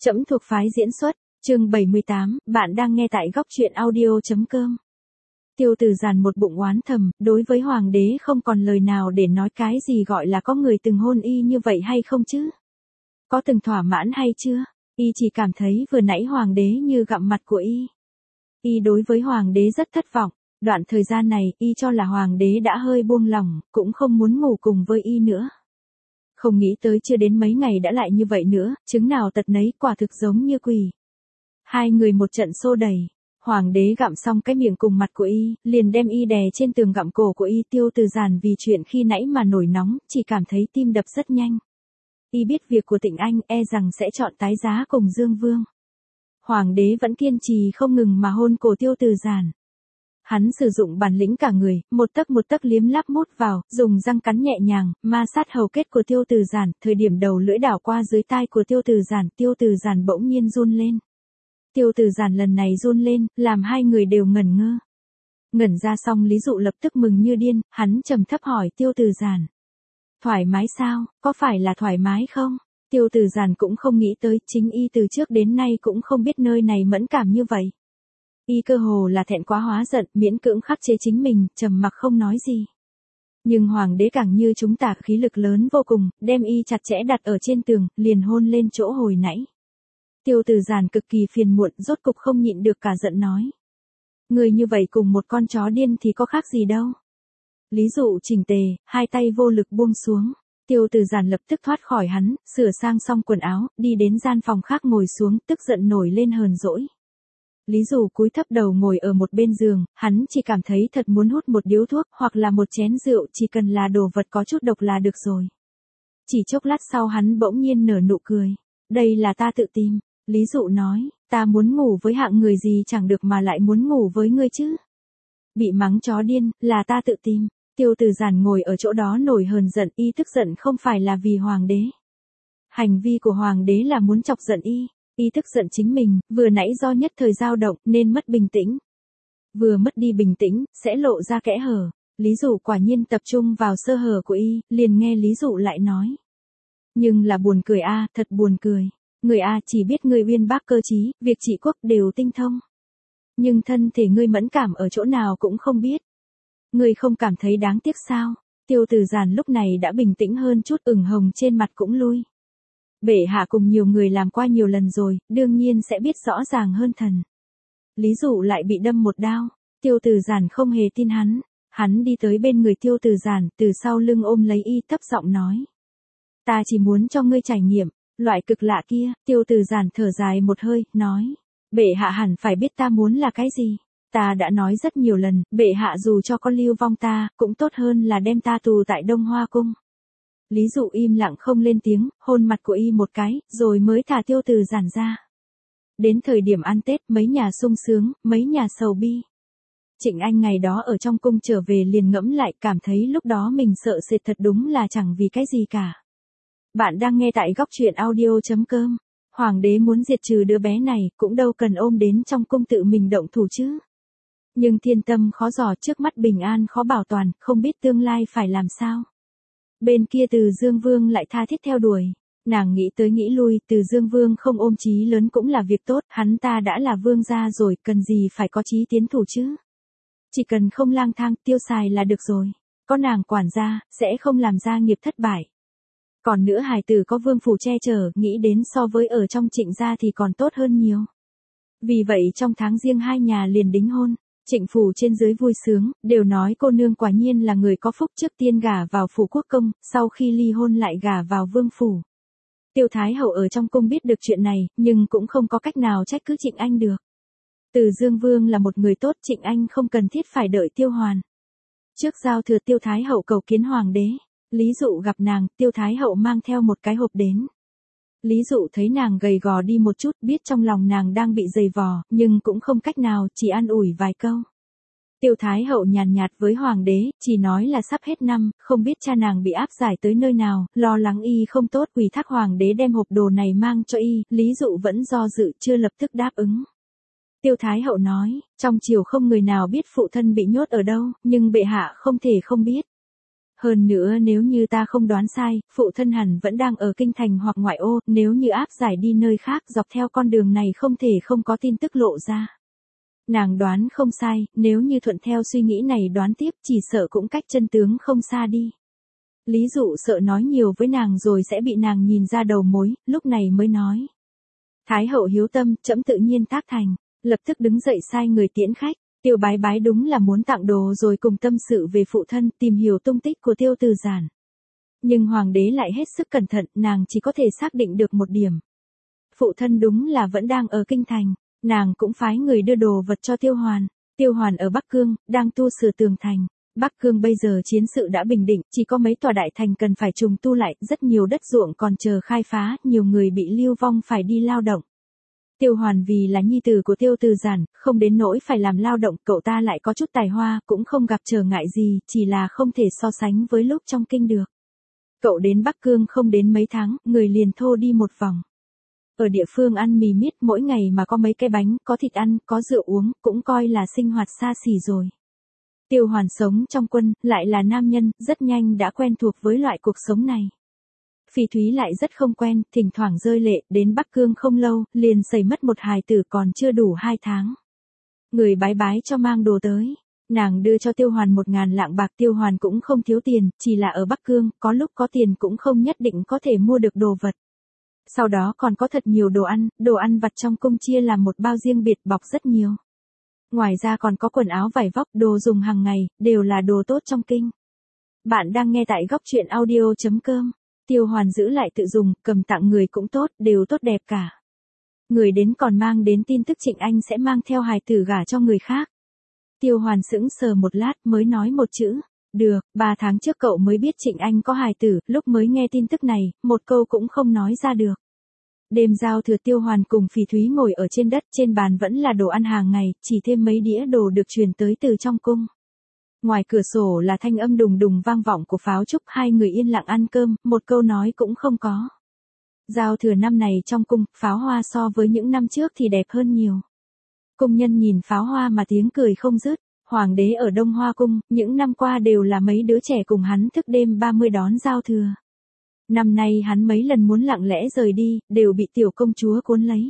Trẫm thuộc phái diễn xuất, chương 78, bạn đang nghe tại góc truyện audio.com. Tiêu Từ Giản một bụng oán thầm, đối với hoàng đế không còn lời nào để nói cái gì gọi là có người từng hôn y như vậy hay không chứ? Có từng thỏa mãn hay chưa? Y chỉ cảm thấy vừa nãy hoàng đế như gặm mặt của y. Y đối với hoàng đế rất thất vọng, đoạn thời gian này y cho là hoàng đế đã hơi buông lỏng, cũng không muốn ngủ cùng với y nữa. Không nghĩ tới chưa đến mấy ngày đã lại như vậy nữa, chứng nào tật nấy, quả thực giống như quỷ. Hai người một trận xô đẩy, hoàng đế gặm xong cái miệng cùng mặt của y, liền đem y đè trên tường gặm cổ của y. Tiêu Từ Giản vì chuyện khi nãy mà nổi nóng, chỉ cảm thấy tim đập rất nhanh. Y biết việc của Tịnh Anh e rằng sẽ chọn tái giá cùng Dương Vương. Hoàng đế vẫn kiên trì không ngừng mà hôn cổ Tiêu Từ Giản. Hắn sử dụng bản lĩnh cả người, một tấc liếm láp mút vào, dùng răng cắn nhẹ nhàng, ma sát hầu kết của Tiêu Từ Giản. Thời điểm đầu lưỡi đảo qua dưới tai của Tiêu Từ Giản bỗng nhiên run lên. Tiêu Từ Giản lần này run lên, làm hai người đều ngẩn ngơ. Ngẩn ra xong Lý Dụ lập tức mừng như điên, hắn trầm thấp hỏi Tiêu Từ Giản. Thoải mái sao, có phải là thoải mái không? Tiêu Từ Giản cũng không nghĩ tới, chính y từ trước đến nay cũng không biết nơi này mẫn cảm như vậy. Y cơ hồ là thẹn quá hóa giận, miễn cưỡng khắc chế chính mình, trầm mặc không nói gì. Nhưng hoàng đế càng như chúng tả khí lực lớn vô cùng, đem y chặt chẽ đặt ở trên tường, liền hôn lên chỗ hồi nãy. Tiêu Từ Giản cực kỳ phiền muộn, rốt cục không nhịn được cả giận nói. Người như vậy cùng một con chó điên thì có khác gì đâu. Lý Dụ chỉnh tề, hai tay vô lực buông xuống. Tiêu Từ Giản lập tức thoát khỏi hắn, sửa sang xong quần áo, đi đến gian phòng khác ngồi xuống, tức giận nổi lên hờn dỗi. Lý Dụ cúi thấp đầu ngồi ở một bên giường, hắn chỉ cảm thấy thật muốn hút một điếu thuốc hoặc là một chén rượu, chỉ cần là đồ vật có chút độc là được rồi. Chỉ chốc lát sau hắn bỗng nhiên nở nụ cười. Đây là ta tự tìm. Lý Dụ nói, ta muốn ngủ với hạng người gì chẳng được mà lại muốn ngủ với ngươi chứ. Bị mắng chó điên, là ta tự tìm. Tiêu Từ Giản ngồi ở chỗ đó nổi hờn giận, y tức giận không phải là vì hoàng đế. Hành vi của hoàng đế là muốn chọc giận y. Y tức giận chính mình, vừa nãy do nhất thời dao động nên mất bình tĩnh. Vừa mất đi bình tĩnh, sẽ lộ ra kẽ hở. Lý Dụ quả nhiên tập trung vào sơ hở của y, liền nghe Lý Dụ lại nói. Nhưng là buồn cười a, thật buồn cười. Người a chỉ biết ngươi uyên bác cơ trí, việc trị quốc đều tinh thông. Nhưng thân thể ngươi mẫn cảm ở chỗ nào cũng không biết. Ngươi không cảm thấy đáng tiếc sao? Tiêu Từ Giản lúc này đã bình tĩnh hơn chút, ửng hồng trên mặt cũng lui. Bệ hạ cùng nhiều người làm qua nhiều lần rồi, đương nhiên sẽ biết rõ ràng hơn thần. Lý Dụ lại bị đâm một đao. Tiêu Từ Giản không hề tin hắn. Hắn đi tới bên người Tiêu Từ Giản, từ sau lưng ôm lấy y, thấp giọng nói. Ta chỉ muốn cho ngươi trải nghiệm loại cực lạ kia. Tiêu Từ Giản thở dài một hơi, nói. Bệ hạ hẳn phải biết ta muốn là cái gì. Ta đã nói rất nhiều lần, bệ hạ dù cho con lưu vong ta, cũng tốt hơn là đem ta tù tại Đông Hoa Cung. Lý Dụ im lặng không lên tiếng, hôn mặt của y một cái, rồi mới thả Tiêu Từ Giản ra. Đến thời điểm ăn Tết, mấy nhà sung sướng, mấy nhà sầu bi. Trịnh Anh ngày đó ở trong cung trở về liền ngẫm lại, cảm thấy lúc đó mình sợ sệt thật đúng là chẳng vì cái gì cả. Bạn đang nghe tại góc truyện audio.com. Hoàng đế muốn diệt trừ đứa bé này, cũng đâu cần ôm đến trong cung tự mình động thủ chứ. Nhưng thiên tâm khó dò, trước mắt bình an khó bảo toàn, không biết tương lai phải làm sao. Bên kia Từ Dương Vương lại tha thiết theo đuổi. Nàng nghĩ tới nghĩ lui, Từ Dương Vương không ôm chí lớn cũng là việc tốt, hắn ta đã là vương gia rồi, cần gì phải có chí tiến thủ chứ. Chỉ cần không lang thang, tiêu xài là được rồi. Có nàng quản gia, sẽ không làm gia nghiệp thất bại. Còn nữa hài tử có vương phủ che chở, nghĩ đến so với ở trong Trịnh gia thì còn tốt hơn nhiều. Vì vậy trong tháng Giêng hai nhà liền đính hôn. Trịnh phủ trên dưới vui sướng, đều nói cô nương quả nhiên là người có phúc, trước tiên gả vào phủ quốc công, sau khi ly hôn lại gả vào vương phủ. Tiêu Thái hậu ở trong cung biết được chuyện này, nhưng cũng không có cách nào trách cứ Trịnh Anh được. Từ Dương Vương là một người tốt, Trịnh Anh không cần thiết phải đợi Tiêu Hoàn. Trước giao thừa Tiêu Thái hậu cầu kiến hoàng đế, Lý Dụ gặp nàng, Tiêu Thái hậu mang theo một cái hộp đến. Lý Dụ thấy nàng gầy gò đi một chút, biết trong lòng nàng đang bị dày vò, nhưng cũng không cách nào, chỉ an ủi vài câu. Tiêu Thái hậu nhàn nhạt với hoàng đế, chỉ nói là sắp hết năm, không biết cha nàng bị áp giải tới nơi nào, lo lắng y không tốt, quỳ thác hoàng đế đem hộp đồ này mang cho y. Lý Dụ vẫn do dự, chưa lập tức đáp ứng. Tiêu Thái hậu nói, trong triều không người nào biết phụ thân bị nhốt ở đâu, nhưng bệ hạ không thể không biết. Hơn nữa nếu như ta không đoán sai, phụ thân hẳn vẫn đang ở kinh thành hoặc ngoại ô, nếu như áp giải đi nơi khác dọc theo con đường này không thể không có tin tức lộ ra. Nàng đoán không sai, nếu như thuận theo suy nghĩ này đoán tiếp chỉ sợ cũng cách chân tướng không xa đi. Lý Dụ sợ nói nhiều với nàng rồi sẽ bị nàng nhìn ra đầu mối, lúc này mới nói. Thái hậu hiếu tâm, trẫm tự nhiên tác thành, lập tức đứng dậy sai người tiễn khách. Tiêu Bái Bái đúng là muốn tặng đồ rồi cùng tâm sự về phụ thân, tìm hiểu tung tích của Tiêu Từ Giản. Nhưng hoàng đế lại hết sức cẩn thận, nàng chỉ có thể xác định được một điểm. Phụ thân đúng là vẫn đang ở kinh thành, nàng cũng phái người đưa đồ vật cho Tiêu Hoàn. Tiêu Hoàn ở Bắc Cương, đang tu sửa tường thành. Bắc Cương bây giờ chiến sự đã bình định, chỉ có mấy tòa đại thành cần phải trùng tu lại, rất nhiều đất ruộng còn chờ khai phá, nhiều người bị lưu vong phải đi lao động. Tiêu Hoàn vì là nhi tử của Tiêu Từ Giản, không đến nỗi phải làm lao động, cậu ta lại có chút tài hoa, cũng không gặp trở ngại gì, chỉ là không thể so sánh với lúc trong kinh được. Cậu đến Bắc Cương không đến mấy tháng, người liền thô đi một vòng. Ở địa phương ăn mì miết mỗi ngày mà có mấy cái bánh, có thịt ăn, có rượu uống, cũng coi là sinh hoạt xa xỉ rồi. Tiêu Hoàn sống trong quân, lại là nam nhân, rất nhanh đã quen thuộc với loại cuộc sống này. Phỉ Thúy lại rất không quen, thỉnh thoảng rơi lệ, đến Bắc Cương không lâu, liền xảy mất một hài tử còn chưa đủ 2 tháng. Người Bái Bái cho mang đồ tới, nàng đưa cho Tiêu Hoàn 1000 lạng bạc. Tiêu Hoàn cũng không thiếu tiền, chỉ là ở Bắc Cương, có lúc có tiền cũng không nhất định có thể mua được đồ vật. Sau đó còn có thật nhiều đồ ăn vặt trong cung chia làm một bao riêng biệt bọc rất nhiều. Ngoài ra còn có quần áo vải vóc, đồ dùng hàng ngày, đều là đồ tốt trong kinh. Bạn đang nghe tại góc truyện audio.com. Tiêu Hoàn giữ lại tự dùng, cầm tặng người cũng tốt, đều tốt đẹp cả. Người đến còn mang đến tin tức Trịnh Anh sẽ mang theo hài tử gả cho người khác. Tiêu Hoàn sững sờ một lát mới nói một chữ, được, 3 tháng trước cậu mới biết Trịnh Anh có hài tử, lúc mới nghe tin tức này, một câu cũng không nói ra được. Đêm giao thừa Tiêu Hoàn cùng Phỉ Thúy ngồi ở trên đất, trên bàn vẫn là đồ ăn hàng ngày, chỉ thêm mấy đĩa đồ được truyền tới từ trong cung. Ngoài cửa sổ là thanh âm đùng đùng vang vọng của pháo trúc, hai người yên lặng ăn cơm, một câu nói cũng không có. Giao thừa năm này trong cung, pháo hoa so với những năm trước thì đẹp hơn nhiều. Cung nhân nhìn pháo hoa mà tiếng cười không dứt. Hoàng đế ở Đông Hoa Cung, những năm qua đều là mấy đứa trẻ cùng hắn thức đêm 30 đón giao thừa. Năm nay hắn mấy lần muốn lặng lẽ rời đi, đều bị tiểu công chúa cuốn lấy.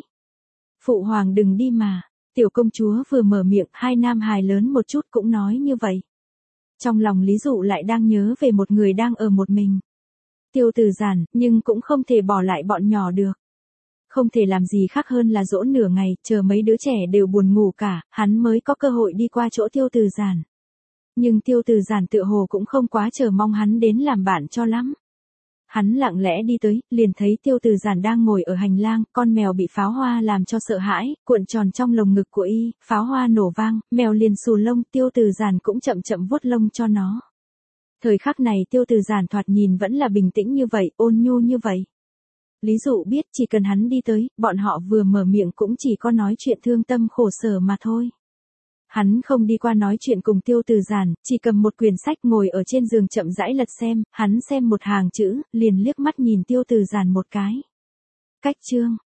Phụ hoàng đừng đi mà. Tiểu công chúa vừa mở miệng, hai nam hài lớn một chút cũng nói như vậy. Trong lòng Lý Dụ lại đang nhớ về một người đang ở một mình. Tiêu Từ Giản, nhưng cũng không thể bỏ lại bọn nhỏ được. Không thể làm gì khác hơn là dỗ nửa ngày, chờ mấy đứa trẻ đều buồn ngủ cả, hắn mới có cơ hội đi qua chỗ Tiêu Từ Giản. Nhưng Tiêu Từ Giản tựa hồ cũng không quá chờ mong hắn đến làm bạn cho lắm. Hắn lặng lẽ đi tới, liền thấy Tiêu Từ Giản đang ngồi ở hành lang, con mèo bị pháo hoa làm cho sợ hãi, cuộn tròn trong lồng ngực của y, pháo hoa nổ vang, mèo liền xù lông, Tiêu Từ Giản cũng chậm chậm vuốt lông cho nó. Thời khắc này Tiêu Từ Giản thoạt nhìn vẫn là bình tĩnh như vậy, ôn nhu như vậy. Lý Dụ biết chỉ cần hắn đi tới, bọn họ vừa mở miệng cũng chỉ có nói chuyện thương tâm khổ sở mà thôi. Hắn không đi qua nói chuyện cùng Tiêu Từ Giản, chỉ cầm một quyển sách ngồi ở trên giường chậm rãi lật xem, hắn xem một hàng chữ, liền liếc mắt nhìn Tiêu Từ Giản một cái. Cách chương.